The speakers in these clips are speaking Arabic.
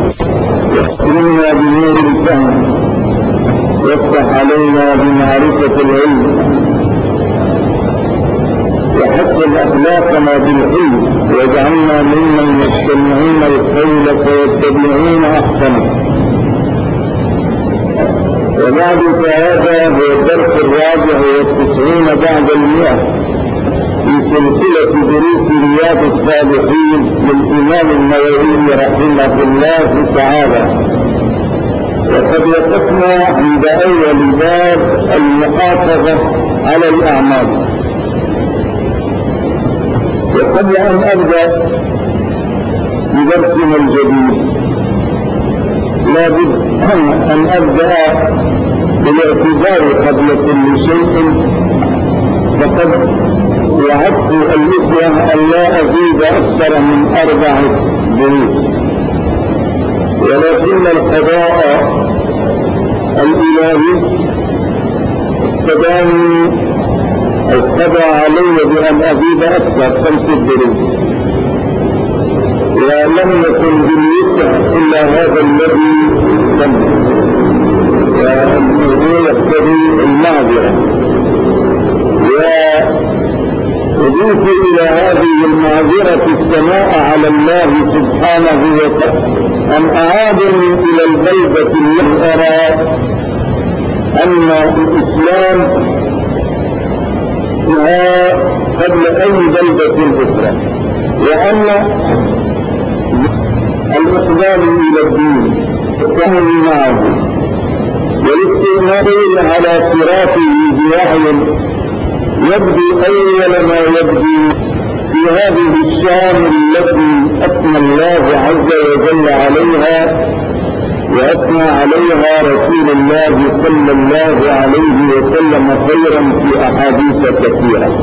واكرمنا بنور الفهم وافتح علينا بمعرفة العلم وحسن أخلاقنا بالعلم واجعلنا ممن يستمعون القول فيتبعون أحسنه. وبعد فهذا هو الدرس 94 بعد 100 في سلسلة دروس رياض الصالحين للإمام النووي رحمه الله تعالى. وقد وقفنا عند أول باب المحافظة على الأعمال. وقبل أن أبدأ بدرسنا الجديد لا بد أن أبدأ بالاعتذار قبل كل شيء، فقد وعدت الإخوة أن لا أزيد أكثر من 4 دروس، ولكن القضاء الإلهي اقتضى علي بأن أزيد أكثر 5 دروس، ولم يكن باليسع إلا هذا الذي تم، وهو يقتضي المعذرة. وأضيف إلى هذه المعذرة الثناء على الله سبحانه وتعالى أن أعادني إلى البلدة التي أرى أن الإسلام فيها قبل أي بلدة أخرى، وأن الإقبال إلى الدين والتعامل معه والاستئناس على صراطه بوعي يبدو أول ما يبدو في هذه الشام التي أثنى الله عز وجل عليها وأثنى عليها رسول الله صلى الله عليه وسلم خيرا في أحاديث كثيرة.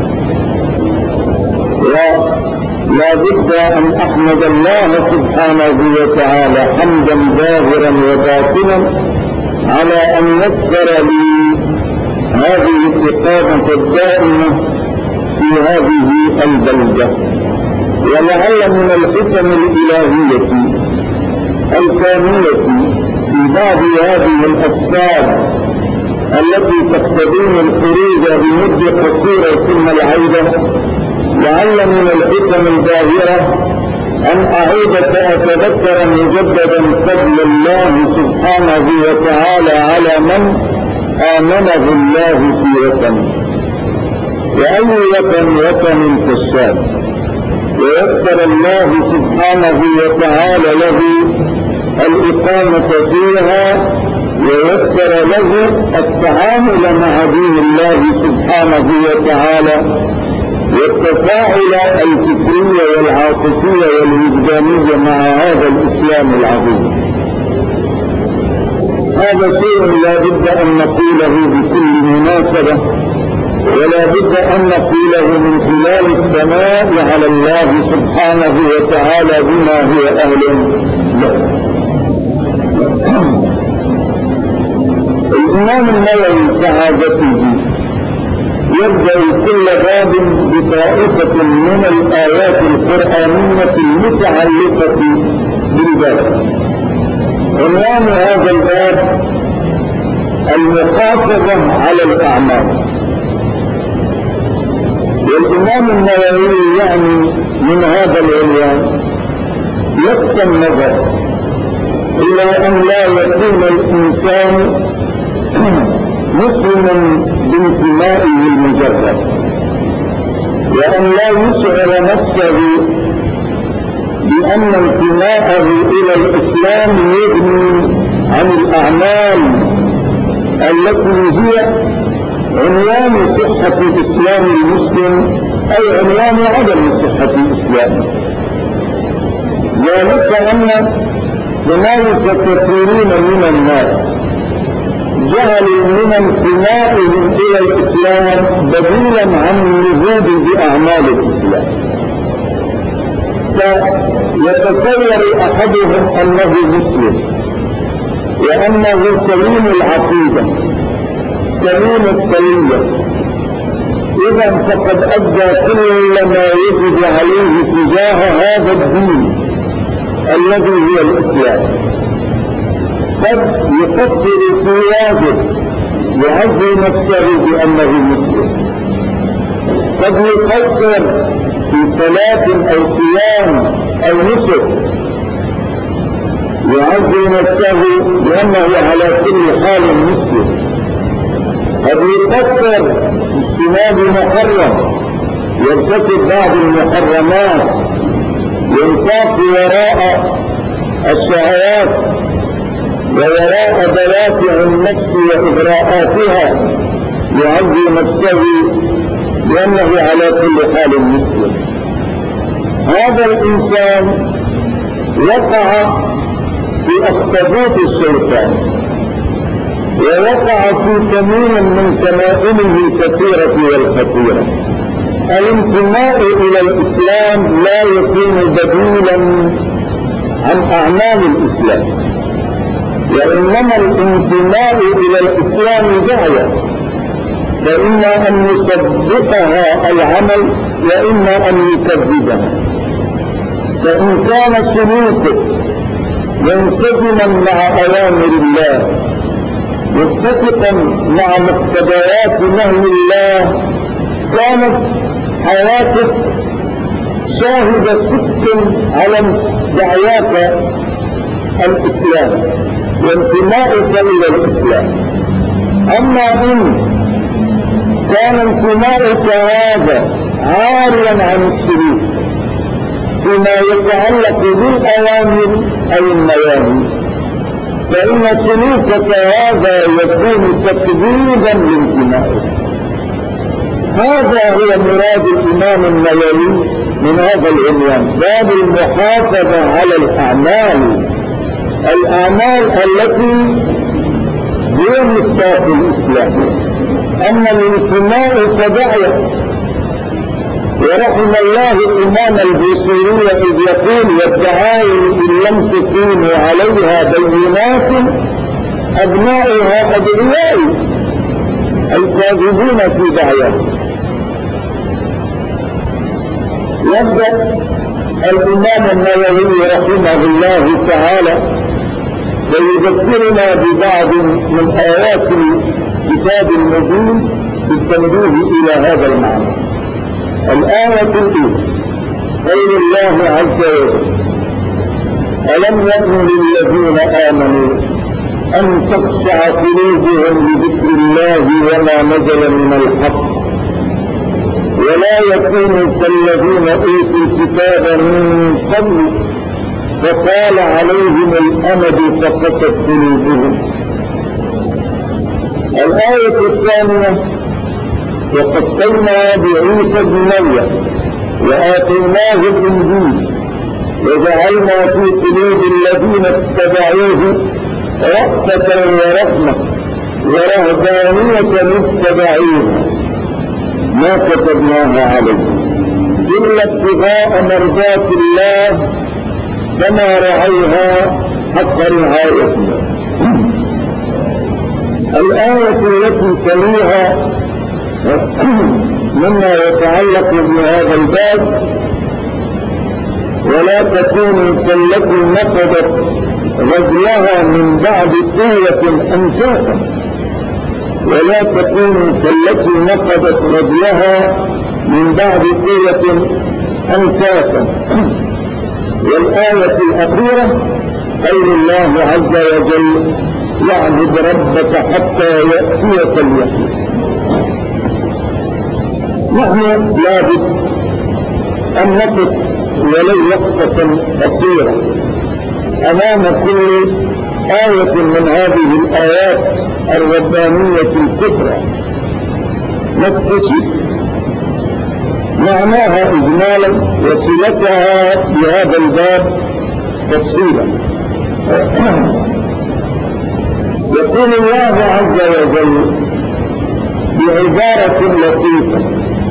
ولا بد أن أحمد الله سبحانه وتعالى حمدا ظاهرا وباطنا على أن يسر لي هذه الإقامة الدائمة في هذه البلدة. ولعل من الحكم الإلهية الكاملة في بعض هذه الأسفار التي تقتضي الخروج بمدة قصيرة ثم العودة، لعل من الحكم الباهرة أن أعود فأتذكر مجددا فضل الله سبحانه وتعالى على من آمنه الله في وطنه. وأي وطن كالشام، ويسر الله سبحانه وتعالى له الإقامة فيها، ويسر له التعامل مع دين الله سبحانه وتعالى والتفاعل الفكري والعاطفي والوجداني مع هذا الإسلام العظيم. هذا شيء لا بد أن نقوله بكل مناسبة، ولا بد أن نقوله من خلال الثناء على الله سبحانه وتعالى بما هو أهل له. الإمام النووي كعادته يبدأ كل باب بطائفة من الآيات القرآنية المتعلقة بالباب. عنوان هذا الباب المحافظة على الأعمال. والإمام النووي يعني من هذا العنوان لفت النظر إلى أن لا يكون الإنسان مسلما بانتمائه المجرد، وأن لا يشعر نفسه بأن انتماءه إلى الإسلام يغني عن الأعمال التي هي عنوان صحة الإسلام المسلم أي عنوان عدم صحة الإسلام. ذلك أن هنالك كثيرون من الناس جعلوا من انتمائهم إلى الإسلام بديلا عن النهوض بأعمال الإسلام، فيتصور أحدهم أنه مسلم وأنه سليم العقيدة سليم الطريقة، إذا فقد أدى كل ما يجب عليه تجاه هذا الدين الذي هو الإسلام. قد يقصر في واجب يعزي نفسه بأنه مسلم، قد يقصر في صلاة أو صيام أو نسك يعزي نفسه بأنه على كل حال مسلم، قد يقصر في اجتناب محرم يرتكب بعض المحرمات ينساق وراء الشهوات ووراء دوافع النفس وإغراءاتها يعزي نفسه بأنه على كل حال مسلم. هذا الإنسان وقع في أخطبوط الشيطان ووقع في كمين من كمائنه الكثيرة والخطيرة. الانتماء إلى الإسلام لا يكون بديلا عن أعمال الإسلام، وإنما الانتماء إلى الإسلام دعوة، فإما أن يصدقها العمل وإما أن يكذبها. فإن كان سلوكه منسجما مع أوامر الله متفقا مع مقتضيات نهي الله كانت حياتك شاهد صدق على دعواك الإسلام وانتمائك إلى الإسلام. أما إن كان انتمائك هذا عاريا عن السلوك فيما يتعلق بالأوامر أو النواهي فإن سلوكك هذا يكون تكذيبا لانتمائك. هذا هو مراد الإمام النووي من هذا العنوان، باب المحافظة على الأعمال التي هي مفتاح الإسلام. أما الانتماء فدعوة، ورحم الله الإمام البوصيري إذ يقول والدعائم إن لم تكونوا عليها بينات أبنائها أدعياء الكاذبون في دعواه. يبدأ الإمام النووي رحمه الله تعالى ويذكرنا ببعض من آيات الكتاب المبين بالتنبيه إلى هذا المعنى. الآية الأولى قول الله عز وجل ألم يكن للذين آمنوا أن تخشع قلوبهم لذكر الله وما نزل من الحق ولا يكونوا كالذين أوتوا الكتاب من قبل فطال عليهم الأمد فقست قلوبهم. الآية الثانية وقفلنا بعيسى بن مريم وآتيناه الإنجيل وجعلنا في قلوب الذين اتبعوه رأفة ورحمة ورهبانية اتبعوها ما كتبناها عليهم إلا ابتغاء مرضات الله كما رعوها حق رعايتنا. الآية التي تليها مما يتعلق بهذا الباب ولا تكونوا كالتي نقضت غزلها من بعد قوة أنفاسا ولا تكونوا كالتي نقضت غزلها من بعد قوة أنفاسا. والآية الأخيرة قول الله عز وجل واعبد ربك حتى يأتيك اليقين. نحن لابد أن نقف ولو وقفة قصيرة أمام كل آية من هذه الآيات الربانية الكبرى نستشف معناها إجمالا وصلتها بهذا الباب تفصيلا. يقول الله عز وجل بعبارة لطيفة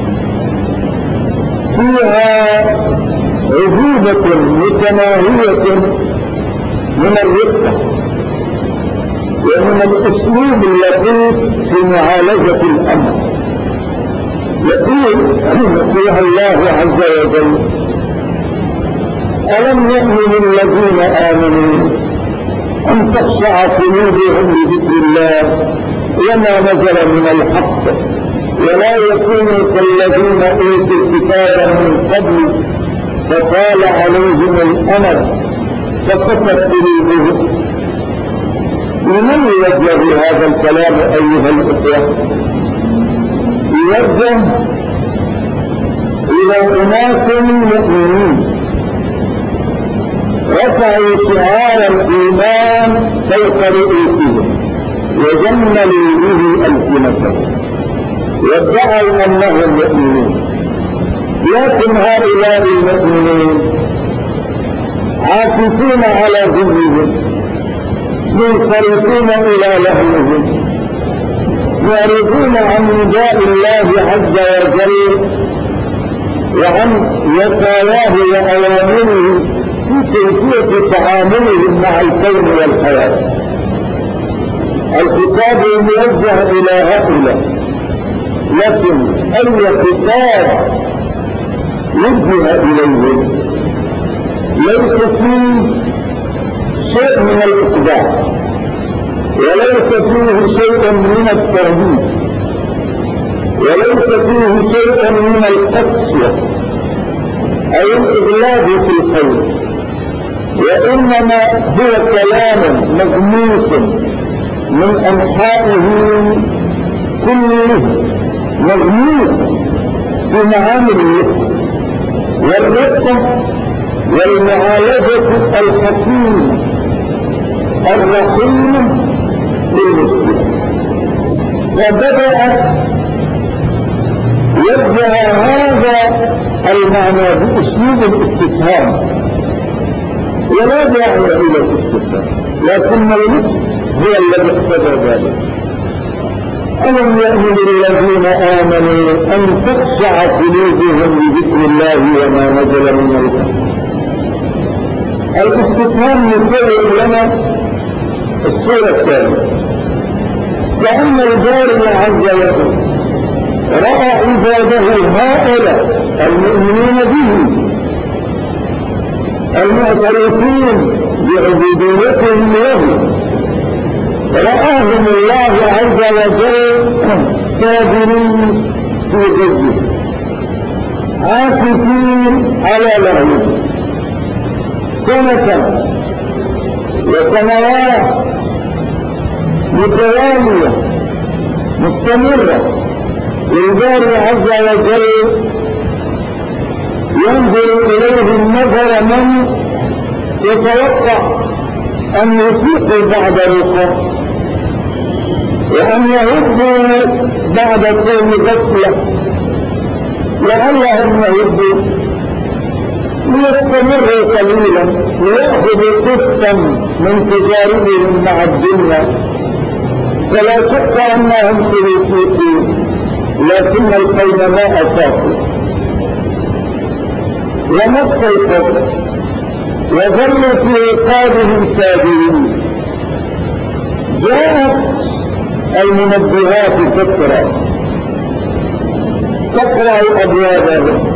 فيها عذوبة متناهية من الرقة ومن الأسلوب اللطيف في معالجة الأمر. يقول فيها الله عز وجل ألم يأمن الذين آمنوا أن تخشع قلوبهم لذكر الله وما نزل من الحق ولا يكونوا كالذين أوتوا الكتاب من قبل فطال عليهم الأمد فقست قلوبهم. لمن يوجه هذا الكلام أيها الأخوة؟ يوجه إلى أناس مؤمنين رفعوا شعار الإيمان فوق رؤوسهم وجملوا به ألسنتهم وادعوا أنهم مؤمنون، لكن هؤلاء المؤمنين عاكفون على ذنوبهم منصرفون إلى لهوهم معرضون عن نداء الله عز وجل وعن وصاياه وأوامره في كيفية تعاملهم مع الكون والحياة. الخطاب موجه إلى هؤلاء، لكن أي خطاب وجه إليهم ليس فيه شيء من الإخداع وليس فيه شيء من التهديد وليس فيه شيء من القسوة أو الإغلاق في القول، وإنما هو كلام مغموس من أنحائه كله، مغموس بمعاني الرفق والرفق والمعالجة الحكيمة الرحيمة للمسلم. وبدأ يوجه هذا المعنى بأسلوب الاستفهام، ولا داعي إلى الاستفهام، لكن اللطف هو الذي اقتضى ذلك. ألم يأمن للذين آمنوا أن تخشع قلوبهم لذكر الله وما نزل من الحق. الاستفهام يصور لنا الصورة الثانية، كأن الباري عز وجل رأى عباده هؤلاء المؤمنين به المعترفين بعبوديتهم له، رآهم الله عز وجل صابرين في غزه عاكفين على لهوه سنة وسنوات متوالية مستمرة، والباري عز وجل ينظر إليهم نظر من يتوقع أن يفيقوا بعد رقة وأن يهدوا بعد كون غفلة، لعلهم يهدوا ليستمروا قليلا ليأخذوا قسطا من تجاربهم مع الدنيا، فلا شك أنهم سيفيقون، لكن القوم ما أفاقوا وما استيقظوا وظلوا في عقابهم سابرين. جاءت المنبهات كثرة تقرأ أبوابهم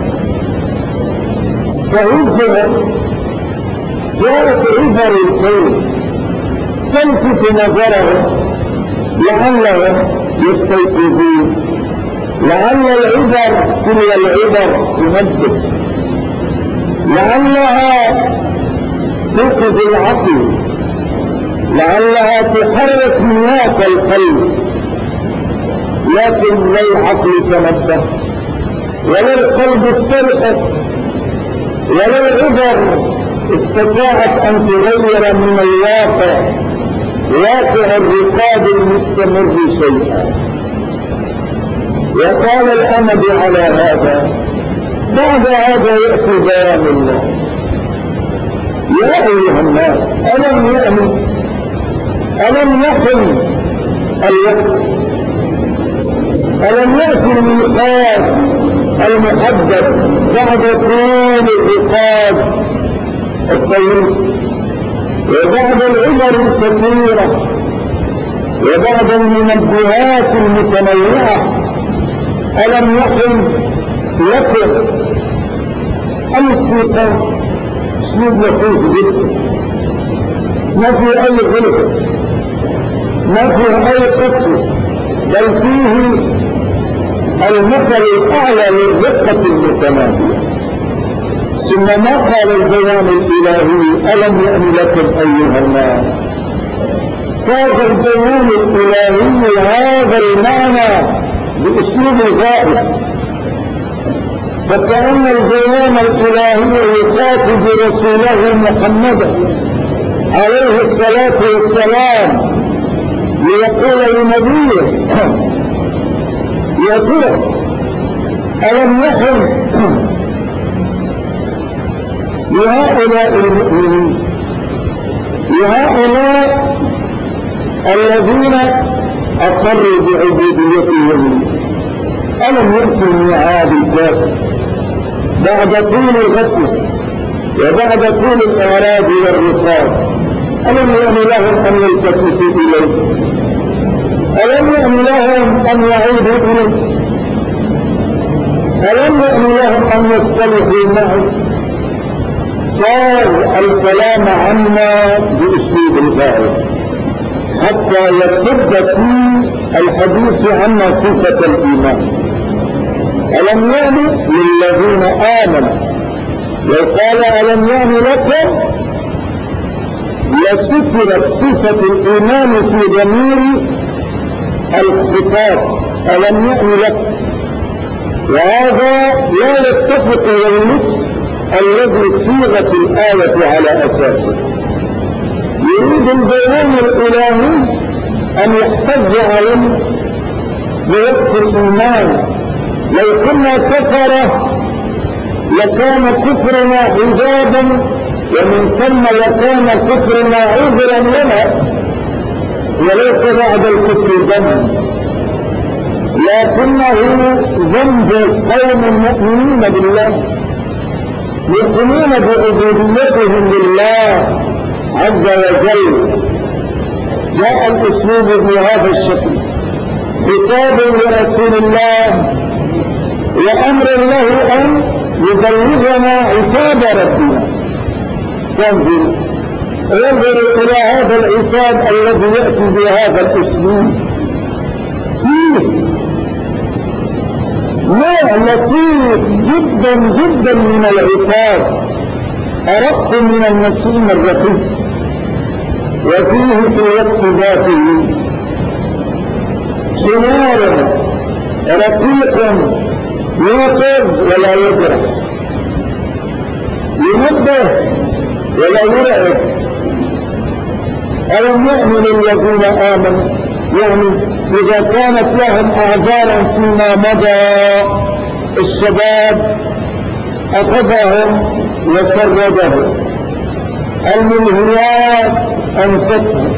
فهزهم، جاءت عبر الخير تلفت نظرهم لعلهم يستيقظون، لعل العبر كل العبر تنبه، لعلها توقظ العقل، لعلها تحرك نيات القلب، لكن لا العقل تنبه ولا القلب استرقت ولا العبر استطاعت أن تغير من الواقع واقع الرقاب المستمر شيئا. وقال الأمد على هذا بعد هذا يأتي بيان الله. يا أيها الناس ألم يأمن ألم يحن الوقت، ألم يأتي الميقات المحدد بعد طول الرقاب الطويل وبعد العبر الكثيرة وبعد المنبهات المتنوعة، ألم يحن لكم أن اسلوب لطيف جدا، ما في اي غلطة، ما فيه اي قصة، بل فيه المثل الاعلى للرقة المتناهية. ثم ما قال البيان الالهي الم يأن لكم ايها الناس، صار البيان الالهي هذا المعنى باسلوب غائب، فكأن البيان الالهي يخاطب رسوله محمدا عليه الصلاة والسلام ليقول لنبيه يا ترى ألم يحن لهؤلاء المؤمنين، لهؤلاء الذين أقروا بعبوديتهم، ألم يأتي الميعاد الكافر بعد طول الغفلة وبعد طول الإعراض والرقاب؟ ألم يأن لهم أن يلتفتوا إليه؟ ألم يأن لهم أن يعودوا إليه؟ ألم يأن لهم أن يصطلحوا معه؟ صار الكلام عنا بأسلوب غائب حتى يصد في الحديث عنا صفة الإيمان. ألم يأن للذين آمنوا، لو قال ألم يأن لكم لسترت صفة الإيمان في ضمير الخطاب ألم يأن لكم، وهذا لا يتفق والنص الذي صيغت الآية على أساسه. يريد البيان الإلهي أن يحتج عليه بوصف الإيمان. لو كنا كفرة لكان كفرنا حجابا ومن ثم لكان كفرنا عذرا لنا وليس بعد الكفر ذنب، لكنه ذنب قوم مؤمنين بالله يؤمنون بعبوديتهم لله عز وجل. جاء الاسلوب بهذا الشكل، خطاب لرسول الله وامر له ان يبلغنا عتاب ربنا. انظر الى هذا العتاب الذي ياتي بهذا الاسلوب، فيه نوع لطيف جدا جدا من العتاب، أرق من النسيم الرقيق، وفيه في الوقت ذاته حوار رقيق يوقظ ولا يجرح، ينبه ولا يرعب. ألم يأن للذين آمنوا، يعني إذا كانت لهم أعذارا فيما مضى الشباب أخذهم وسردهم، الملهيات أنستهم،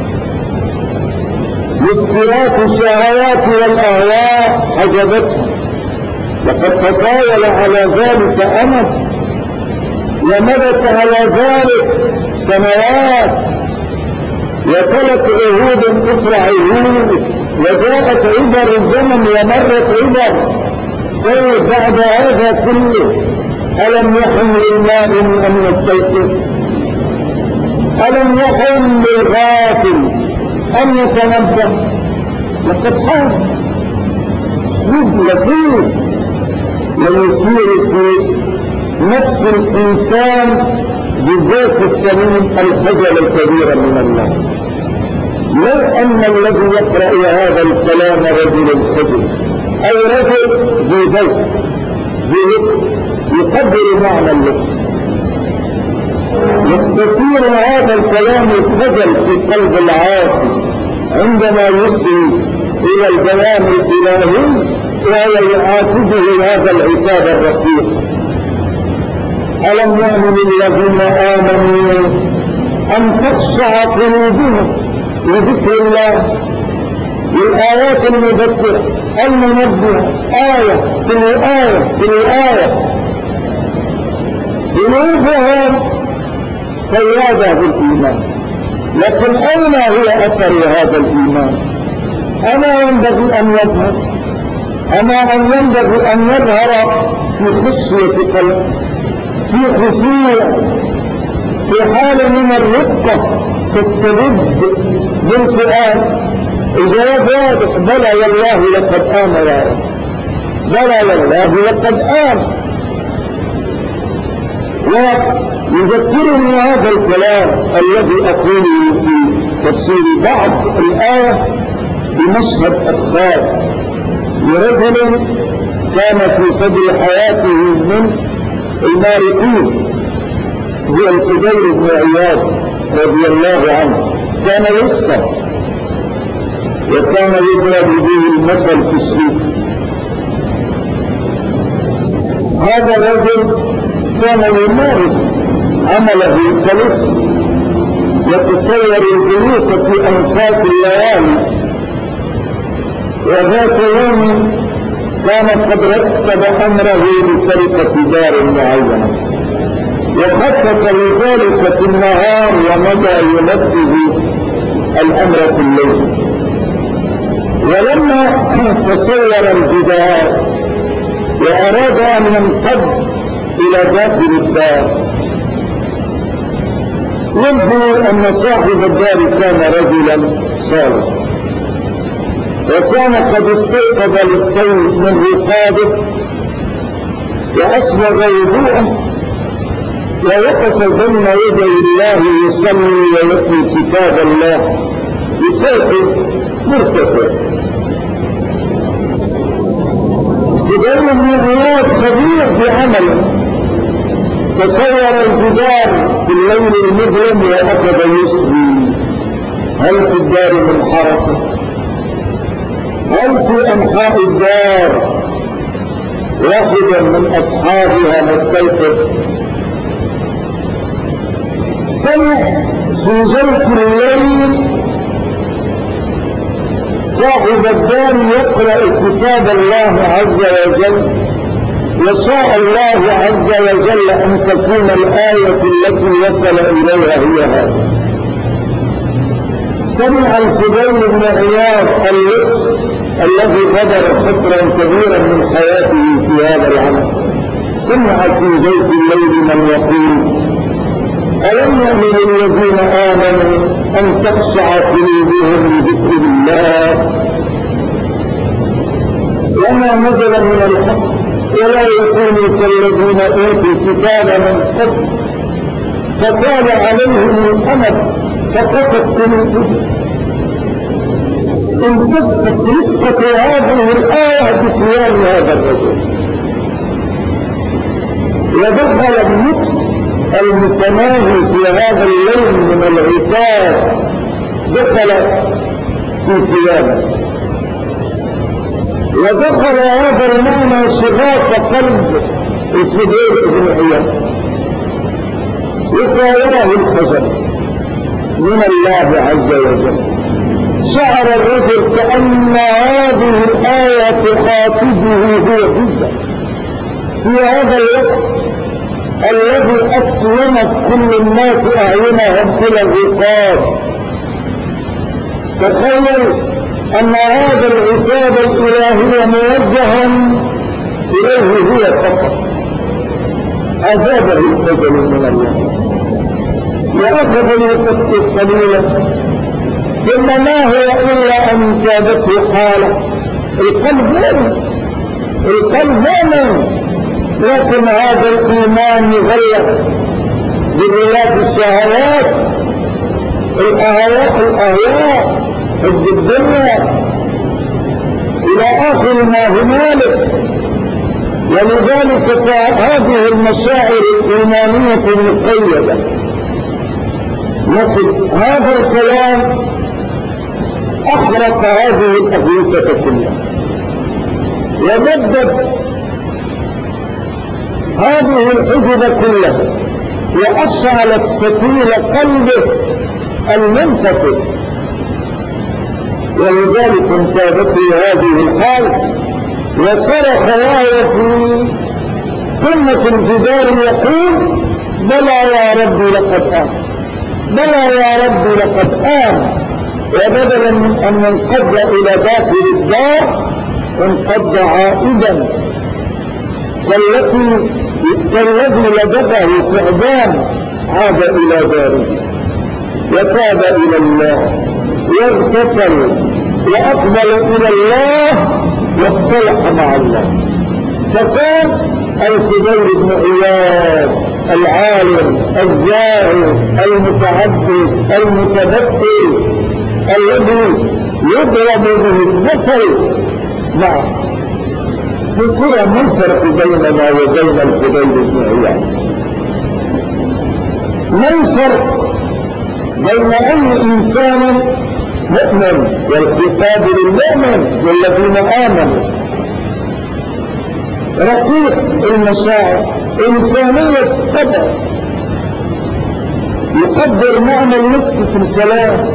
مسكرات الشهوات والأهواء حجبتهم، لقد تطاول على ذلك أمد ومدت على ذلك سنوات، وتلت عهود أخرى عهود، وجاءت عبر الزمن ومرت عبر. طيب بعد هذا كله ألم يحن للنائم أن يستيقظ؟ ألم يحن للغافل أن يتنبه؟ لقد حان لطيف ويثير في نفس الإنسان بالذات السليم الخجل الكبير من الله. لو أن الذي يقرأ هذا الكلام رجل خجل أي رجل ذي ذوق ذي لطف يقدر معنى اللطف، يستثير هذا الكلام الخجل في قلب العاصي عندما يصل إلى البيان الإلهي وهو يعاتبه هذا العتاب الرقيق. ألم يأن للذين آمنوا أن تخشع قلوبهم لذكر الله، للآيات المذكرة المنبهة، آية في آية قلوبهم قيادة بالإيمان. لكن أين هي أثر هذا الإيمان؟ أما ينبغي أن يظهر، أما أن ينبغي أن يظهر في خشية قلب، في خشوع، في حال من الرقة تستبد بالسؤال. الجواب واضح: بلى والله لقد آمن يا رب، بلى والله لقد آمن. ويذكرني هذا الكلام الذي أقوله في تفسير بعض الآية بمشهد أخبار لرجل كان في صدر حياته من المارقين، هو الفضيل بن عياض رضي الله عنه. كان لسه وكان يضرب به المثل في السوق. هذا الرجل كان يمارس عمله كلص، يتصور البيوت في أنفاق الليالي. وذات يوم كان قد رتب أمره لسرقة دار معينة، وخطط لذلك في النهار ومضى ينفذ الأمر في الليل. ولما تصور الجدار وأراد أن ينقض إلى داخل الدار، يبدو أن صاحب الدار كان رجلا صالحا، وكان قد استيقظ للطيب من رقابه وأسبغ وضوءه ووقف بين يدي الله يصلي ويتلو كتاب الله بصوت مرتفع. فضيل بن عياض خبير بعمله، تصور الجدار في الليل المظلم وأخذ يسري: هل في الدار من حركة؟ هل في أنحاء الدار واحدا من أصحابها مستيقظ؟ سمع في جوف الليل صاحب الدار يقرأ كتاب الله عز وجل، وشاء الله عز وجل أن تكون الآية التي وصل إليها هي هذه. سمع الفضيل بن عياض اللص الذي غدر خطرا كبيرا من حياته في هذا العمل، سمع في جوف الليل من يقول: ألم يأمن الذين آمنوا أن تخشع قلوبهم لذكر الله وما نزل من الحق ولا يكونوا كالذين أوتوا الكتاب من قبل فطال عليهم الأمد فقست قلوبهم. انتفت رفقة هذه الآية بصيام هذا الرجل، ودخل النقص المتناهي في هذا الليل من العتاب، دخل في صيامه، ودخل هذا المعنى شغاف قلب الفضيل بن عياض، وساواه الخجل من الله عز وجل. شعر الرجل كأن هذه الآية تخاطبه هو جدا في هذا الوقت الذي أسلمت كل الناس أعينهم إلى الرقاب. تخيل أن هذا العتاب الإلهي موجها إليه هو فقط، أجابه الخجل من الله وأخذ الوقت قليلا، ثم ما هو إلا أن جابته حالة القلب مؤمن، لكن هذا الإيمان مغلق بغلاف الشهوات، الأهواء، حب الدنيا إلى آخر ما هنالك. ولذلك هذه المشاعر الإيمانية المقيدة. لكن هذا الكلام أحرق هذه الأغوثة كلها ومدد هذه الحجب كلها وأشعلت فتيل قلبه المنفتح. ولذلك انتابته هذه الحال وصرخ وهو في قمة الجدار يقول: بلى يا ربي لقد آمن، بلى يا ربي لقد آمن. وبدلا من أن ينقض إلى داخل الدار انقض عائدا كالذي لدغه ثعبان عاد إلى داره وتاب إلى الله واغتسل وأقبل إلى الله واصطلح مع الله، فكان الفضيل بن عياض العالم الزاهد المتعبد المتبتل الذي يضرب به المثل معه. بكرة ما الفرق بيننا وبين الفضيل بن عياض؟ ما الفرق بين أي إنسان مؤمن والخطاب للمؤمن والذين آمنوا رقيق المشاعر إنسانية طبع يقدر معنى اللطف في الكلام،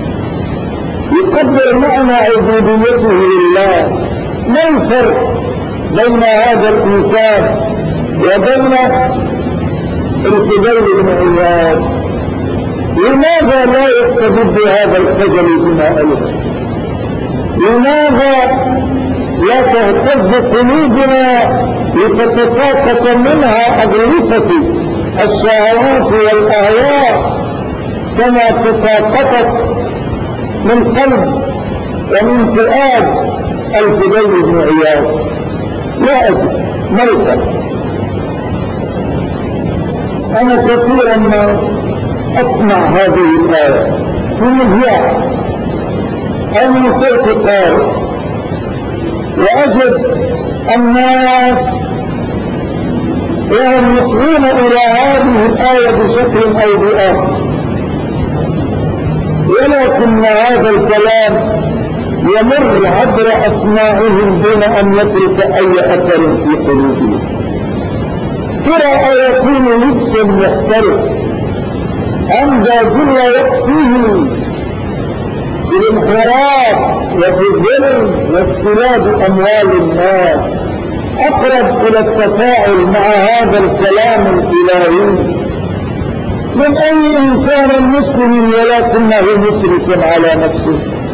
يقدر معنى عبوديته لله. ما الفرق بين هذا الإنسان وبين الفضيل بن عياض؟ لماذا لا يستبد هذا الخجل بما أيضا؟ لماذا لا تهتز قلوبنا لتتساقط منها أغلفة الشهوات والأهواء كما تساقطت من قلب ومن فؤاد الفضيل بن عياض؟ لا أدري ما الفرق. أنا كثيرا ما أسمع هذه الآية في مذياع أو من صوت قارئ، وأجد الناس وهم يصغون إلى هذه الآية بشكل أو بآخر، ولكن هذا الكلام يمر عبر أسماعهم دون أن يترك أي أثر في قلوبهم. ترى يكون لبس يختلف عند كل وقته في الانحراف وفي الظلم واستلاب أموال الناس، أقرب إلى التفاعل مع هذا الكلام الإلهي من أي إنسان مسلم ولكنه مسرف على نفسه.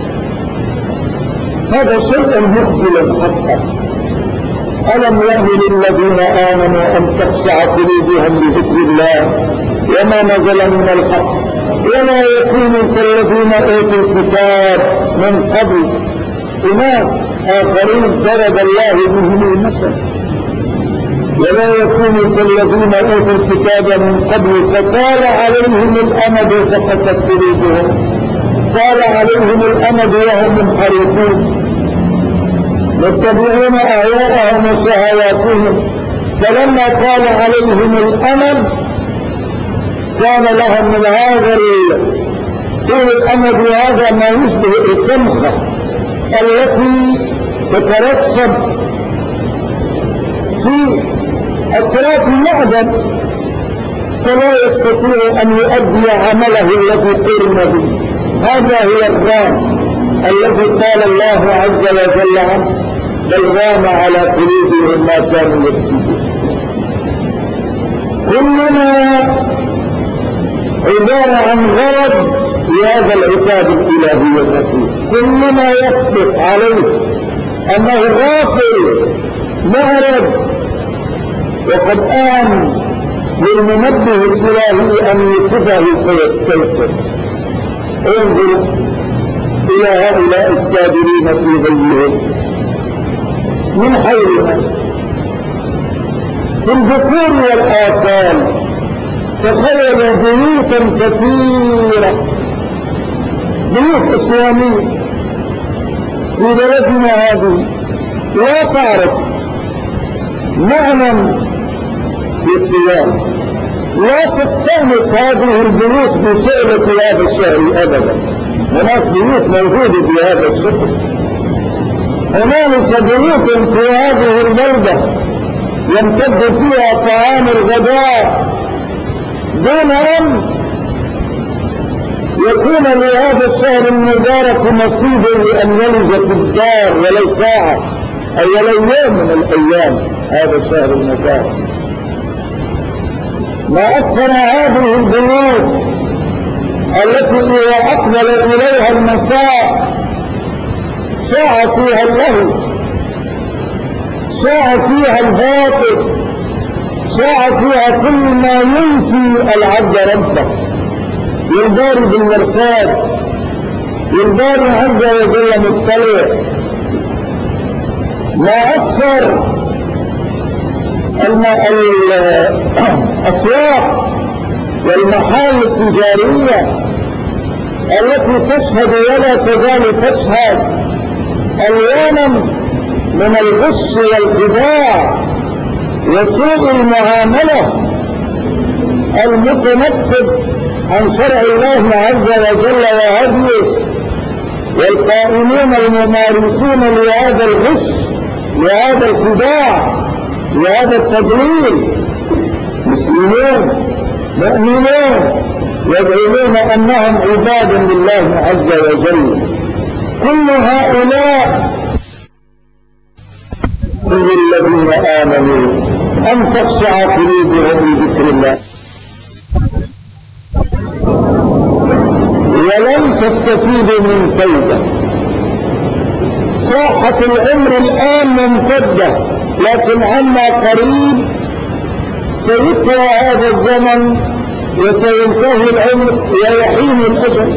هذا شيء مخجل حقا. ألم يأن للذين آمنوا أن تخشع قلوبهم لذكر الله وما نزل من الحق ولا يكونوا كالذين أوتوا الكتاب من قبل. أناس آخرين ضرب الله بهم المثل، ولا يكونوا كالذين أوتوا الكتاب من قبل فطال عليهم الأمد فقست قلوبهم، طال عليهم الأمد وهم منحرفون يتبعون أهواءهم وشهواتهم، فلما طال عليهم الأمد كان لهم من هذا طول الأمد هذا ما يشبه الكمخة التي تترسب في أطراف المعدن فلا يستطيع أن يؤدي عمله الذي قرن به. هذا هو الرام الذي قال الله عز وجل عنه بل رام على قلوبهم ما كانوا يكسبون. كلنا عبارة عن غرض لهذا العتاب الإلهي الرقيق، كل ما يصدق عليه أنه غافل معرض، وقد آن للمنبه الإلهي أن يكفه فيستيقظ. انظر إلى هؤلاء السابرين في ظلهم من حولنا في الذكور والآثام. تخيلوا بيوتا كثيرة، بيوت إسلامية في بلدنا هذه لا تعرف معنى للصيام، لا تستأنس هذه البيوت بشأن هذا الشهر أبدا. هناك بيوت موجودة في هذا الشهر، هنالك بيوت في هذه البلدة يمتد فيها طعام الغداء دون أن يكون لهذا الشهر المبارك نصيبا لأن يلج في الدار ولو ساعة أو ولو يوم من الأيام هذا الشهر المبارك. ما أكثر هذه البيوت التي إذا أقبل إليها المساء شاع فيها اللهو، شاع فيها الباطل، شاع فيها كل ما ينسي العبد ربه، يرضى بالمرصاد، يرضى عز وجل مطلع. ما أكثر الأسواق والمحال التجارية التي تشهد ولا تزال تشهد ألوانا من الغش والخداع وسوء المعاملة المتنفذ عن شرع الله عز وجل وهديه، والقائمين الممارسون لهذا الغش لهذا الخداع لهذا التضليل مسلمون مؤمنون يدعون أنهم عباد لله عز وجل. كل هؤلاء الذين آمنوا أن تخشع قلوبهم لذكر الله، ولن تستفيدوا من فائدة. ساحة العمر الآن ممتدة، لكن عما قريب سيطوى هذا الزمن وسينتهي العمر ويحين الأجل.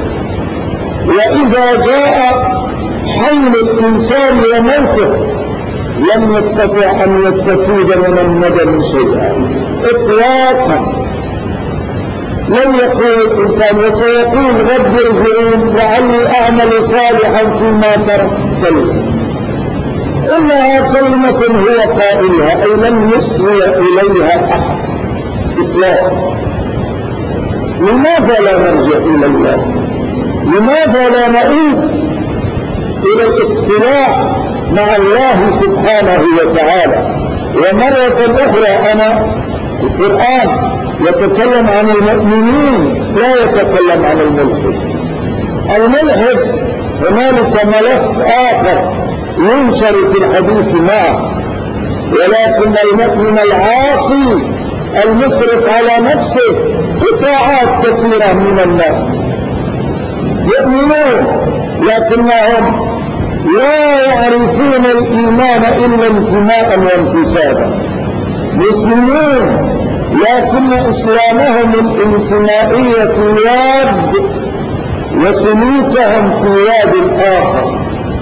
وإذا جاء حين الإنسان وموته لم يستطع أن يستفيد من الندم شيئا إطلاقا. لن يقول الإنسان وسيقول رب ارجعون لعلي أعمل صالحا فيما تركت، إنها كلمة هو قائلها أي لم يسري إليها أحد إطلاقا. لماذا لا نرجع إلى الله؟ لماذا لا نعود إلى الاصطلاح مع الله سبحانه وتعالى؟ ومرة أخرى أنا القرآن يتكلم عن المؤمنين لا يتكلم عن الملحد. الملحد هنالك ملف آخر ينشر في الحديث معه، ولكن المؤمن العاصي المسرف على نفسه قطاعات كثيرة من الناس يؤمنون لكنهم لا يعرفون الإيمان إلا انتماء وانتسابا، مسلمون لكن إسلامهم الانتمائية ياد وسلوكهم في ياد الآخر.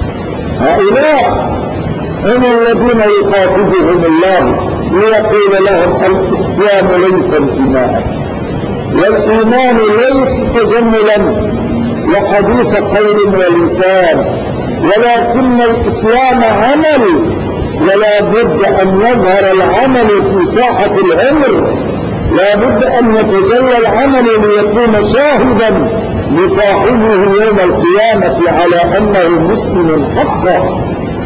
هؤلاء هم الذين يخاطبهم الله ليقول لهم الإسلام ليس انتماء، والإيمان ليس تجملا لحديث قول ولسان، ولكن الإسلام عمل، ولا بد أن يظهر العمل في ساحة العمر، لا بد أن يتجلى العمل ليكون شاهدا لصاحبه يوم القيامة على أنه مسلم حقا.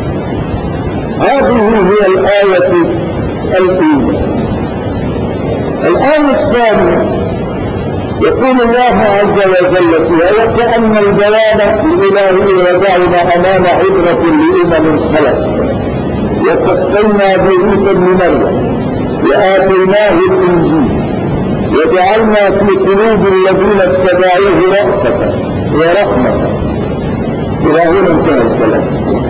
هذه هي الآية الأولى. الآية الثانية يقول الله عز وجل فيها وكأن الجواب الإلهي وضعنا أمام عبرة لأمم خلق وقفينا بعيسى بن مريم وآتيناه الإنجيل وجعلنا في قلوب الذين اتبعوه رأفة ورحمة إلى هنا انتهى الكلام.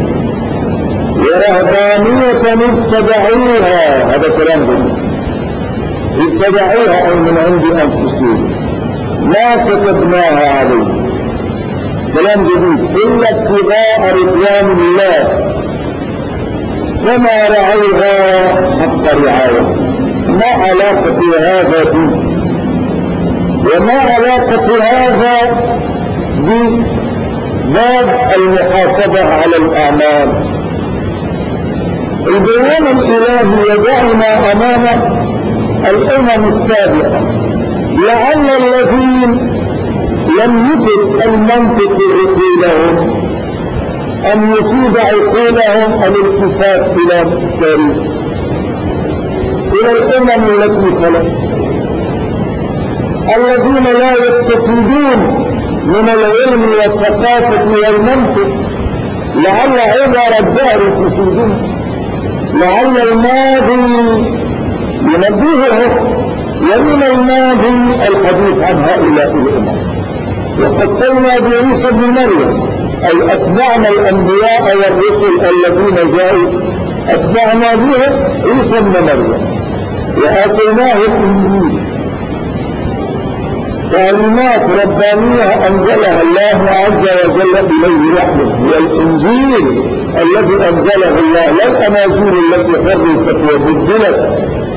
ورهبانية ابتدعوها، هذا كلام جميل، ابتدعوها أي من عند أنفسهم ما كتبناها عليه، كلام جديد، إلا ابتغاء رضوان الله وما رعوها حق رعاية. ما علاقة هذا به؟ وما علاقة هذا بباب المحاسبة على الأعمال؟ البيان الإلهي يضعنا أمام الأمم السابقة لعل الذين لم يفد المنطق عقولهم أن يفيد عقولهم الالتفات إلى التاريخ، إلى الأمم التي خلت، الذين لا يستفيدون من العلم والثقافة والمنطق، لعل عبر الدهر تفيدون، لعل الماضي ينبهه، ومن الماضي الحديث عن هؤلاء الأمم. وقتلنا بعيسى بن مريم أي أتبعنا الأنبياء والرسل الذين جاءوا، أتبعنا بهم عيسى بن مريم وآتيناه الإنجيل، تعليمات ربانية أنزلها الله عز وجل إليه وحده، هي الإنجيل الذي أنزله الله، لا الأناجيل التي حرفت وبدلت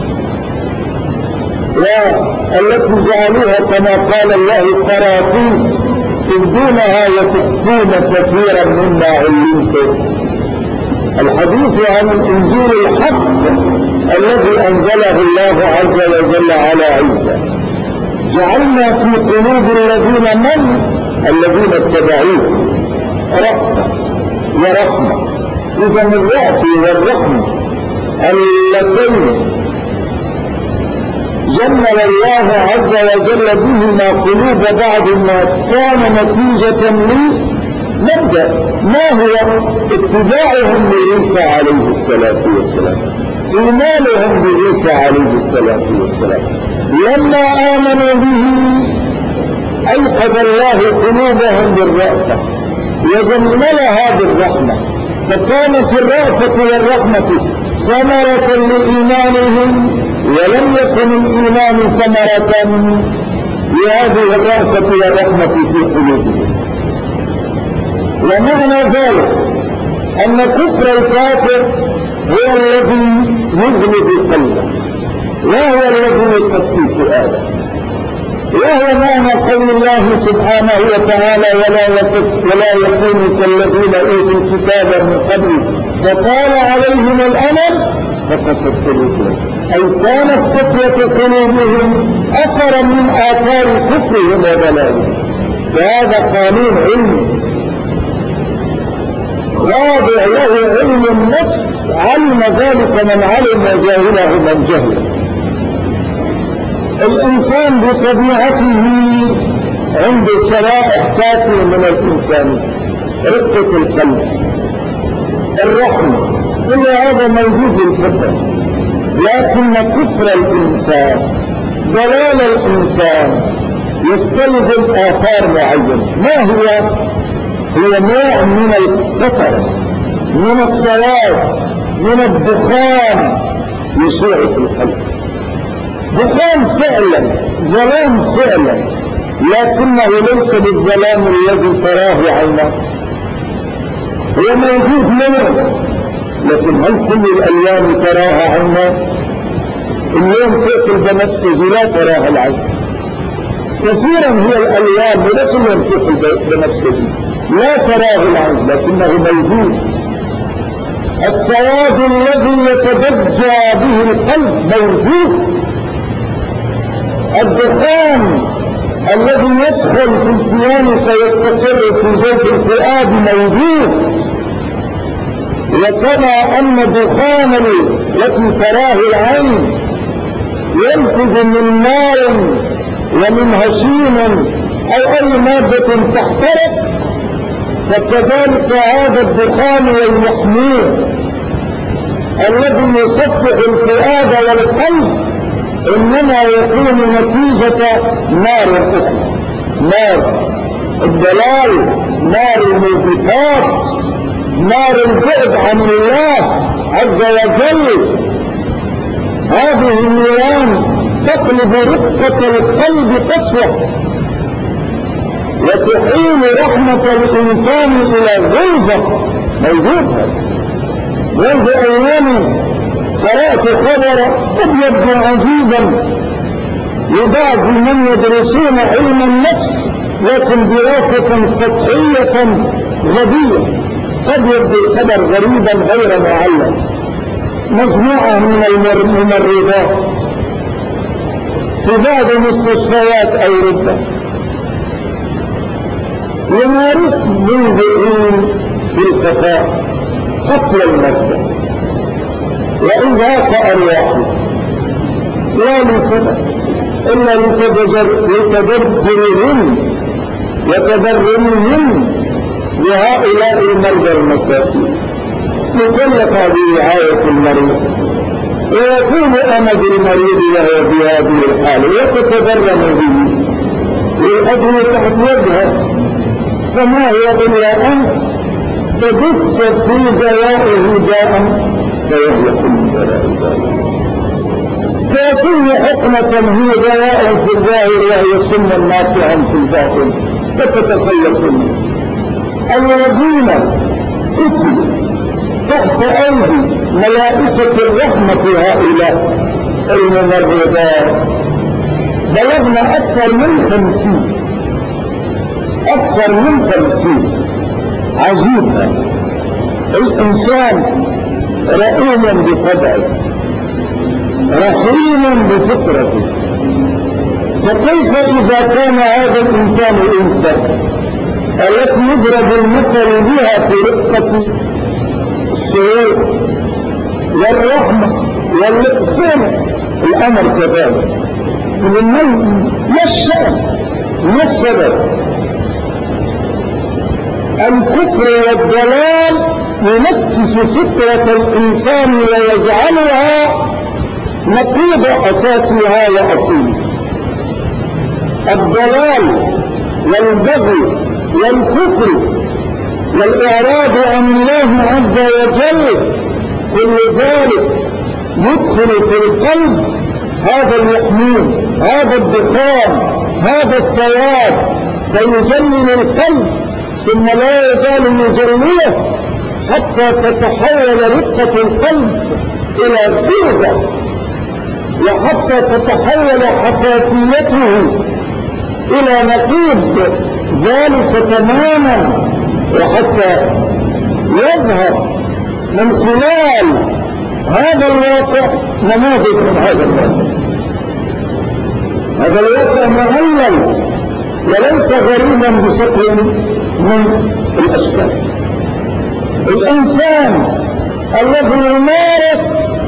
والتي جعلوها كما قال الله قراطيس تبدونها وتخفون كثيرا مما علمتم. الحديث عن الإنجيل الحق الذي أنزله الله عز وجل على عيسى. جعلنا في قلوب الذين اتبعوه رأفة ورحمة. إذا الرأفة والرحمة اللتين جمل الله عز وجل بهما قلوب بعض الناس كان نتيجة لمبدأ ما هو اتباعهم لعيسى عليه الصلاة والسلام، إيمانهم بعيسى عليه الصلاة والسلام. لما آمنوا به أيقظ الله قلوبهم بالرأفة وجملها بالرحمة، فكانت الرأفة والرحمة ثمرة لإيمانهم، ولم يكن الإيمان ثمرة لهذه الرأفة والرحمة في قلوبهم. ومعنى ذلك أن كفر الكافر هو الذي يغلب قلبه، وهو الذي يقسي فؤاده، وهو معنى قول الله سبحانه وتعالى ولا يكونوا كالذين أوتوا الكتاب من قبل فطال عليهم الأمل فقست قلوبهم، أي كانت قسوة قلوبهم أثرا من آثار كفرهم وضلالهم. وهذا قانون علمي خاضع له علم النفس، علم ذلك من علم وجاهله من جهل. الإنسان بطبيعته عنده شرائح كافية من الإنسان، رقة القلب، الرحمة، كل هذا موجود في الفطرة. لكن كفر الإنسان، ضلال الإنسان يستلزم آثار معينة. ما هي نوع من القطر، من الصواب، من الدخان يشيع في القلب. دخان فعلا، ظلام فعلا، لكنه ليس بالظلام الذي تراه عينك، هو موجود منه، لكن هل كل الأيام تراها عينك؟ اليوم تأكل بنفسه لا تراها العين. كثيرا هي الأيام وليس اليوم تأكل بنفسه لا تراه العين، لكنه موجود. السواد الذي يتبجى به القلب موجود. الدخان الذي يدخل في الكيان فيستقر في جوف الفؤاد موجود. وكما أن دخان التي تراه العين ينفذ من نار ومن هشيم أو أي مادة تحترق، فكذلك هذا الدخان والمحمول الذي يصفح الفؤاد والقلب إنما يكون نتيجة نار أخرى، نار الضلال، نار الموبقات، نار البعد عن الله عز وجل. هذه النيران تقلب رقة القلب قسوة وتحيل رحمة الإنسان إلى غلظة. موجود هذا. منذ أيام قرأت خبر قد يبدو عجيبا لبعض من يدرسون علم النفس، لكن دراسة سطحية غبية. قد يبدو الخبر غريبا غير معلم. مجموعة من الممرضات في بعض مستشفيات أوروبا يمارس منذ في الخفاء قتل المسجد وإذاق أرواحه، لا لسبب إلا لتدبرهم وتبرمهم لهؤلاء المرضى المساكين. يكلف برعاية المريض ويكون أمد المريض وهو في هذه الحالة وتتبرم به والأدوية تحت يدها، فما هي إلا أن تدس في دوائه داء فيهلك من وراء ذلك. فيكون حكمة هي دواء في الظاهر وهي سم نافع في الباطن فتتخلصون. الذين قتلوا تحت أيدي ملائكة الرحمة هؤلاء الممرضات بلغنا أكثر من 50. عجيبة. الإنسان رؤوما بطبعه رحيما بفطرته، فكيف إذا كان هذا الإنسان إنسان التي يضرب المثل بها في رقة السرور والرحمة والإحسان الأمر كذلك؟ ما الشأن؟ ما السبب؟ الكفر والضلال ينكس فطرة الإنسان ويجعلها نقيض أساسها وأصولها. الضلال والبغي والكفر والإعراض عن الله عز وجل كل ذلك يدخل في القلب هذا اليحمين، هذا الدخان، هذا السواد، فيجلل القلب ثم لا يزال يجلله حتى تتحول رقة القلب إلى غيظة، وحتى تتحول حساسيته إلى نقيض ذلك تماما، وحتى يظهر من خلال هذا الواقع نماذج من هذا الواقع. هذا الواقع معلل وليس غريبا بشكل من الأشكال. الإنسان الذي يمارس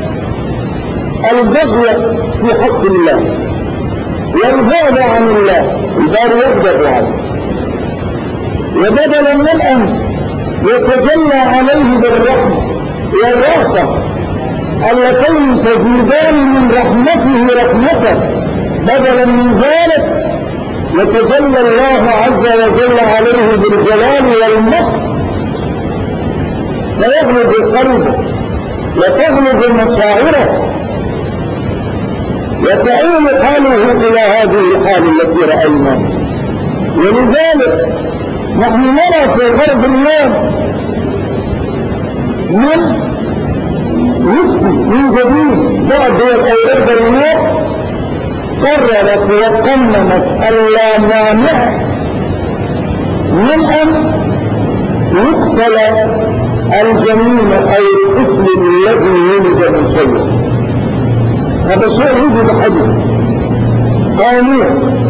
البغي في حق الله والبعد عن الله البار يقدر عليه، وبدلا من أن يتجلى عليه بالرحمة والرأفة اللتين تزيدان من رحمته رحمته، بدلا من ذلك يتجلى الله عز وجل عليه بالجلال والمجد، فيغلب قلبه وتغلب مشاعره وتعود حاله إلى هذه الحال التي رأيناها. ولذلك نحن نرى في غرب اليوم من يفتي من جديد بعض الأوروبا اليوم قررت وقننت ألا مانع من أن يقتل الجنين أو الطفل الذي ولد مسير. هذا شيء يجب حدث قانون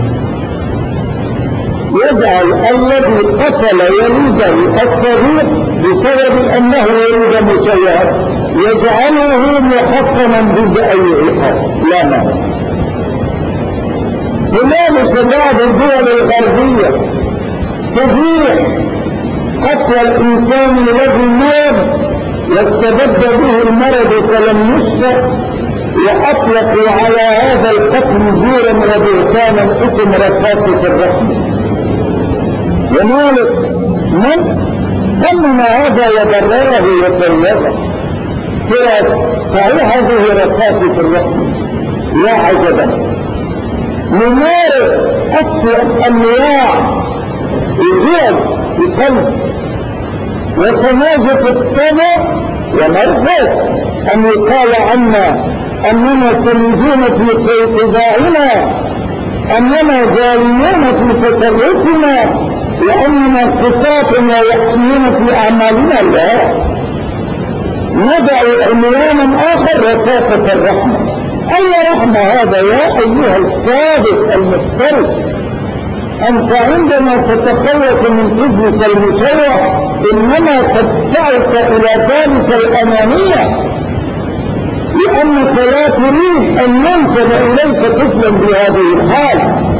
يجعل الذي قتل ولده الصغير بسبب أنه ولد مسير يجعله محصنا ضد أي عقاب لا مانع. هنالك بعض الدول الغربية تبيح قتل الإنسان الذي مات واستبد به المرض فلم يشفى، وأطلقوا على هذا القتل زورا وبهتانا اسم رصاصة الرحمة. هنالك من ضمن هذا وبرره وسيده صحيح هذه رصاصة الرحمة. يا عجبا، نمارس أسوأ أنواع الجهد القلب وسماجة الطبع، ونرفض أن يقال عنا أننا سنجون في طباعنا، أننا جاريون في تصرفنا، وأننا قساط ويحسنون في أعمالنا. لا، ندع عنوانا آخر رصاصة الرحمة. أي رحمة هذا يا أيها الصادق المفترض؟ أنت عندما تتخلص من طفلك المشوه إنما تدفعك إلى ذلك الأنانية، لأنك لا تريد أن ينسب إليك طفلا بهذه الحال.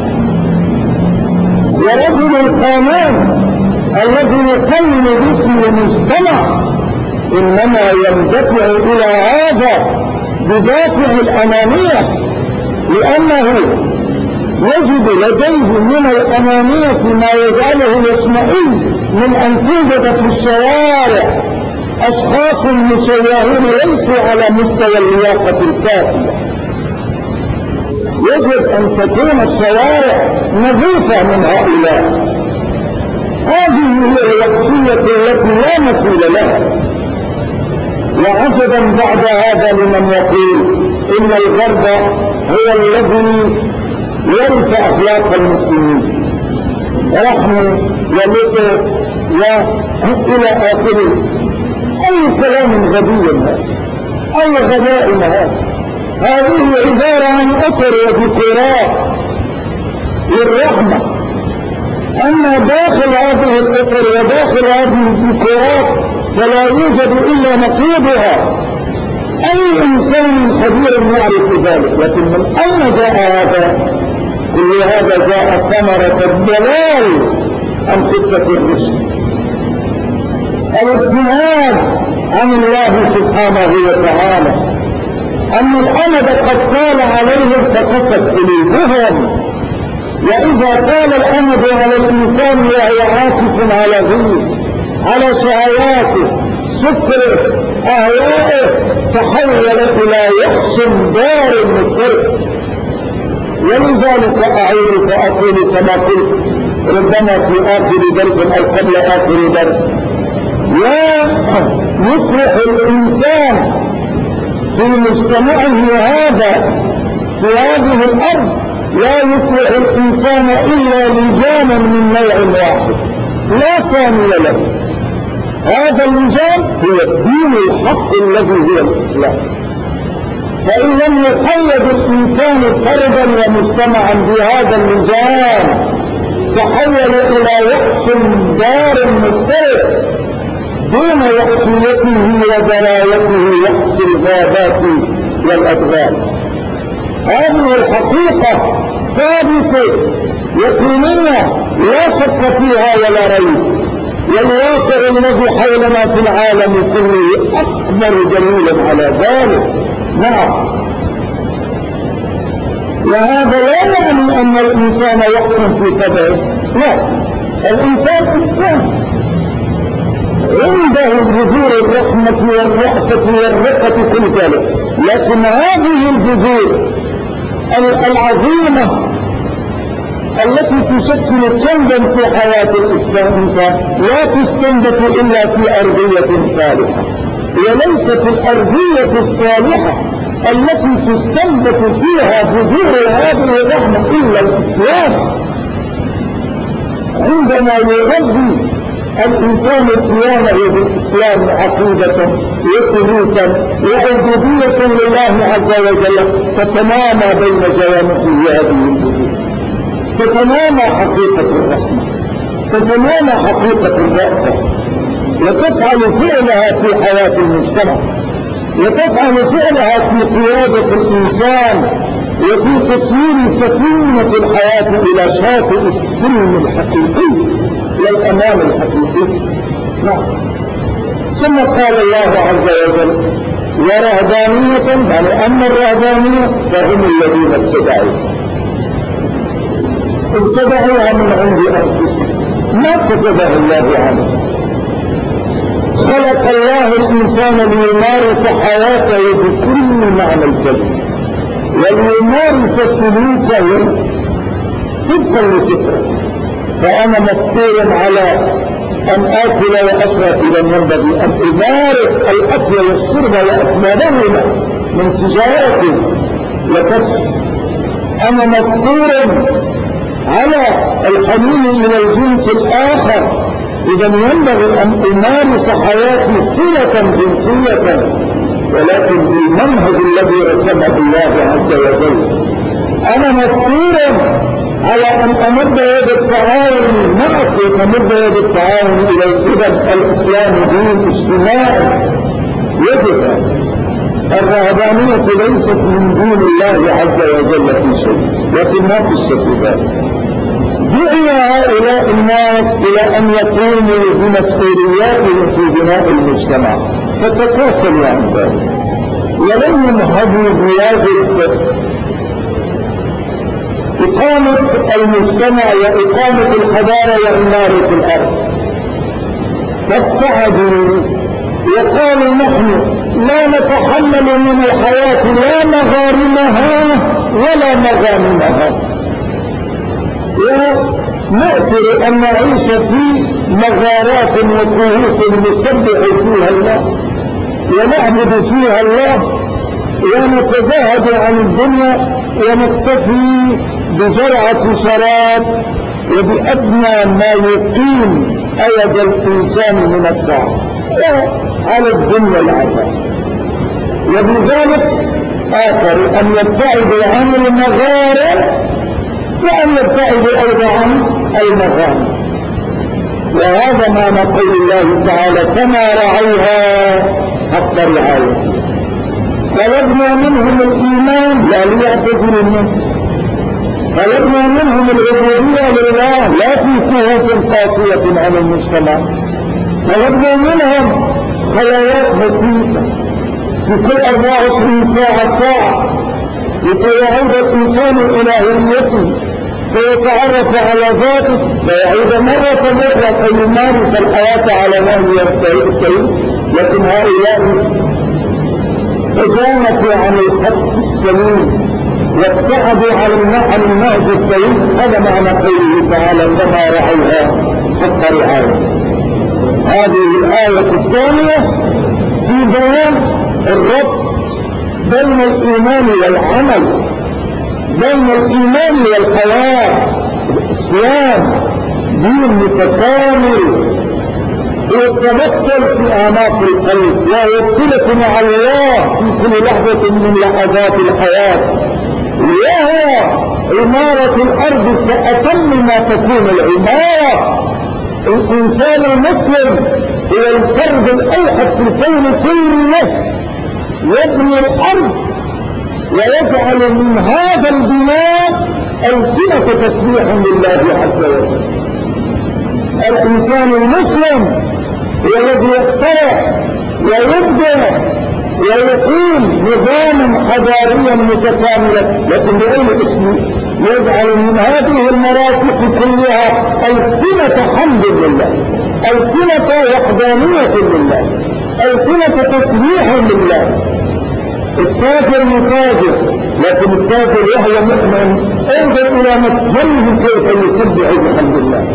ورجل القانون الذي يقلل باسم المجتمع إنما يندفع إلى هذا بدافع الأنانية، لأنه يجد لديه من الأنانية ما يجعله يطمئن من أن توجد في الشوارع أشخاص مسيرون ليسوا على مستوى اللياقة الكافية، يجب أن تكون الشوارع نظيفة من هؤلاء. هذه هي الوحشية التي لا مثيل لها. وعجبا بعد هذا لمن يقول إن الغرب هو الذي يرث أخلاق المسلمين، رحمه ولطف وإلى آخره. أي كلام غبي هذا، أي غباء هذا. هذه عبارة عن أثر وذكرات للرحمة. أما داخل هذه الأثر وداخل هذه الذكرات فلا يوجد إلا نقيضها. أي إنسان خبير يعرف ذلك. لكن من أين جاء هذا؟ كل هذا جاء ثمرة الضلال عن خطة الرشد، الابتعاد عن الله سبحانه وتعالى. أن الأمد قد طال عليهم فقست قلوبهم. وإذا طال الأمد على الإنسان وهو عاكف على ذنبه، على شهواته، سكره، أهوائه، تحول إلى يأس دار مضطرب. ولذلك أعيد فأقول كما قلت ربما في آخر درس أو قبل آخر درس: لا يصلح الإنسان في مجتمعه هذا في هذه الأرض، لا يصلح الإنسان إلا لجاما من نوع واحد لا ثاني له. هذا اللجام هو الدين الحق الذي هو الإسلام. فإن لم يقيد الإنسان فردا ومجتمعا بهذا اللجام تحول إلى يأس دار مضطرب دون وحشيته ودرايته يأس الغابات والأدغال. هذه الحقيقة ثابتة يقينية لا شك فيها ولا ريب. والواقع الذي حولنا في العالم كله أكبر دليل على ذلك. نعم. وهذا لا يعني أن الإنسان يحكم في طبعه، لا، الإنسان إنسان عنده جذور الرحمة والرأفة والرقة كل ذلك، لكن هذه الجذور العظيمة التي تشكل كنزا في حياة الإنسان لا تستنبت إلا في أرضية صالحة. وليست الأرضية الصالحة التي تستنبت فيها جذور هذه الرحمة إلا الإسلام. عندما يغذي الإنسان قيامه بالإسلام عقيدة وثبوتا وعبودية لله عز وجل تتنامى بين جوانبه هذه الجذور، تتنامى حقيقة الرحمة، تتنامى حقيقة الرأفة، وتفعل فعلها في حياة المجتمع، وتفعل فعلها في قيادة الإنسان وفي تسيير سفينة الحياة إلى شاطئ السلم الحقيقي والأمان الحقيقي. نعم. ثم قال الله عز وجل: ورهبانية، يعني أما الرهبانية فهم الذين ابتدعوها من عند أنفسهم، ما كتبه الله عنه. خلق الله الإنسان ليمارس حياته بكل معنى الكلمة، وليمارس سلوكه طبقا لفطرته. فأنا مفطور على أن آكل وأشرب إذا ينبغي أن أمارس الأكل والشرب وأسبابهما من تجارة وكسب. أنا مفطور على الحنين إلى الجنس الآخر، إذا ينبغي أن أمارس حياتي صلة جنسية ولكن بالمنهج الذي رسمه الله عز وجل. أنا مفطور على أن أمد يد التعاون معك وتمد يد التعاون إلى الإذن الإسلام دين اجتماعي يجب. الرهبانية ليست من دين الله عز وجل في شيء، لكن ما في الشك ذلك. دعي هؤلاء الناس إلى أن يقوموا بمسؤولياتهم في بناء المجتمع فتكاسلوا عن ذلك، ولم ينهضوا بواجب إقامة المجتمع وإقامة الحضارة وإمارة الأرض. فابتعدوا وقالوا: نحن لا نتحمل من الحياة لا مغارمها ولا مغانمها، ونؤثر أن نعيش في مغارات وكهوف نسبح فيها الله ونعبد فيها الله ونتزاهد عن الدنيا ونكتفي بجرعة شراب وبأدنى ما يقيم أيد الإنسان من الطاعة على الدنيا العذاب. وبذلك آخر أن يبتعد عن المغارم وأن يبتعد أيضا عن المغانم. وهذا ما نقول الله تعالى كما رعوها حق رعايته. طلبنا منهم الإيمان لا ليعتزلوا الناس، طلبنا منهم العبودية لله لا في كهوف قاسية على المجتمع، طلبنا منهم خلوات بسيطة في كل 24 ساعة لكي يعود الإنسان إلى هويته فيتعرف على ذاته ويعود مرة فيمارس الحياة على ما هي السيد. لكن هؤلاء تجانسوا عن الخط السليم وابتعدوا عن النهج السليم. هذا معنى قوله تعالى كما رعوها حق رعايته. هذه الآية الثانية في بيان الربط بين الإيمان والعمل، بين الإيمان والحياة. الإسلام دين متكامل يتمثل في أعماق القلب ويصلة مع الله في كل لحظة من لحظات الحياة، وهو عمارة الأرض كأتم ما تكون العمارة. الإنسان المسلم هو الفرد الأوحد في الكون كله، يبني الأرض ويجعل من هذا البناء ألسنة تسبيح لله عز وجل. الإنسان المسلم هو الذي يخترع ويبدع ويقيم نظاما حضاريا متكاملا، لكن بأي اسم يجعل من هذه المرافق كلها ألسنة حمد لله، ألسنة وحدانية لله، ألسنة تسبيح لله. التاجر متاجر، لكن التاجر وهو مؤمن انظر إلى مكانه كيف يسبح بحمد الله.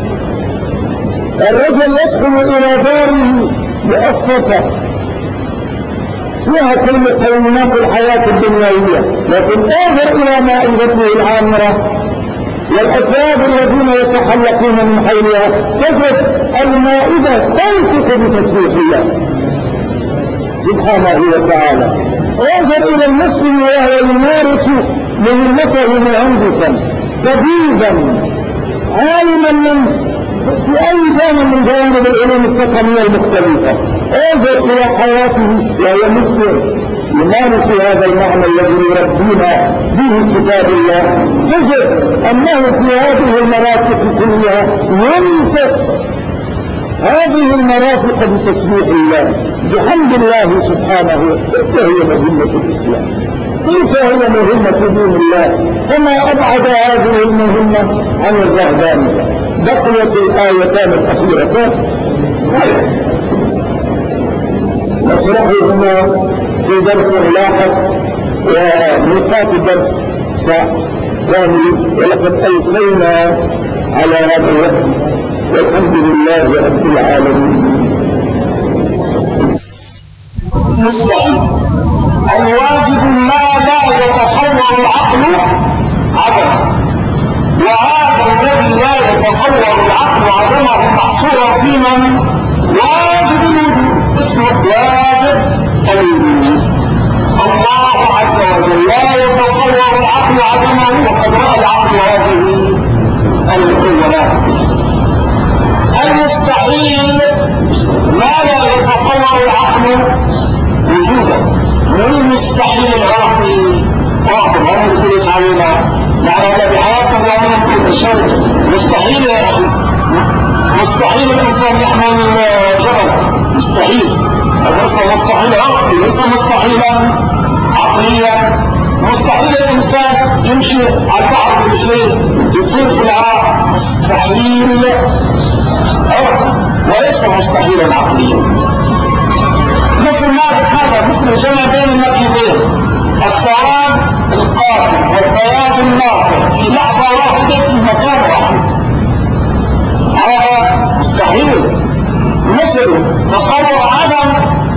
الرجل يدخل إلى داره مؤقتة فيها كل قيمات الحياة الدنيوية، لكن انظر إلى مائدته العامرة والأسباب الذين يتحلقون من حولها تجد المائدة تنطق بتسبيح الله سبحانه وتعالى. انظر إلى المسلم وهو يمارس مهمته مهندسا طبيبا عالما من في أي جانب من جوانب العلوم التقنية المختلفة. انظر إلى حياته وهو مسلم يمارس هذا المعنى الذي يربينا به كتاب الله، تجد أنه في هذه المرافق كلها ينطق هذه المرافق بتسبيح الله بحمد الله سبحانه. كيف هي مهمة الإسلام؟ كيف هي مهمة دين الله؟ فما أبعد هذه المهمة عن الرهبانية. بقيت الآيتان الأخيرتان نشرحهما في درس لاحق ونقاط درس ثاني، ولقد ألقينا على هذا الوقت والحمد لله رب العالمين. مستحيل. الواجب ما لا يتصور العقل عدمه، وهذا الذي لا يتصور العقل عدمه محصورا في من؟ واجب الوجود، اسمه واجب الوجود. الله عز وجل لا يتصور العقل عدمه، وقد رأى العقل هذه المكونات. المستحيل ما لا يتصور العقل وجوده، والمستحيل العقل واقع لا يختلف علينا معنى بحياتنا لا يمكن الشيء. مستحيل يا أخي، مستحيل الإنسان يحمل جبل، مستحيل. ليس مستحيل عقلي، ليس مستحيلا عقليا. مستحيل الإنسان يمشي على البحر بشيء يطير في الهواء، مستحيل وليس مستحيلا عقليا. مثل هذا مثل الجمع بين النقيضين، السواد القاتل والبياض الناصر في لحظة واحدة في مكان واحد، هذا مستحيل. مثل تصور عدم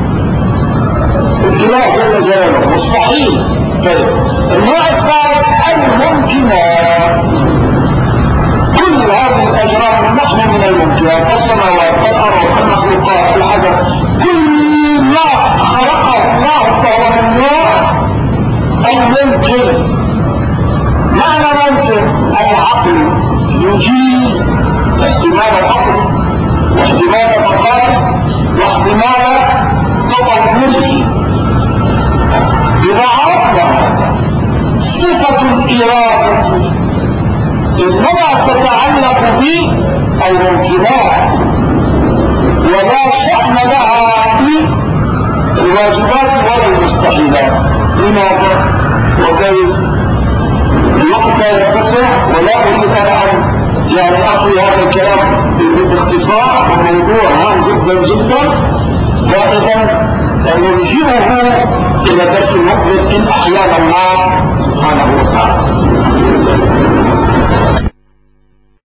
الإله جل جلاله مستحيل. النوع الثالث الممكنات، كل هذه الأجرام نحن من الممكنات، السماوات والأرض المخلوقات الحجر، كل ما خلقه الله فهو من نوع الممكن. معنى ممكن العقل يجيز احتمال العقل واحتمال البقاء واحتمال تطوره. إذا عرفنا صفة الإرادة إنما تتعلق بالممكنات ولا شأن لها بالواجبات ولا المستحيلات. لماذا وكيف؟ الوقت لا يتسع ولا أريد أن أقضي هذا الكلام باختصار، الموضوع هام جدا جدا، فإذا نرجعه إلى درس المقبل إن أحيانا الله سبحانه وتعالى.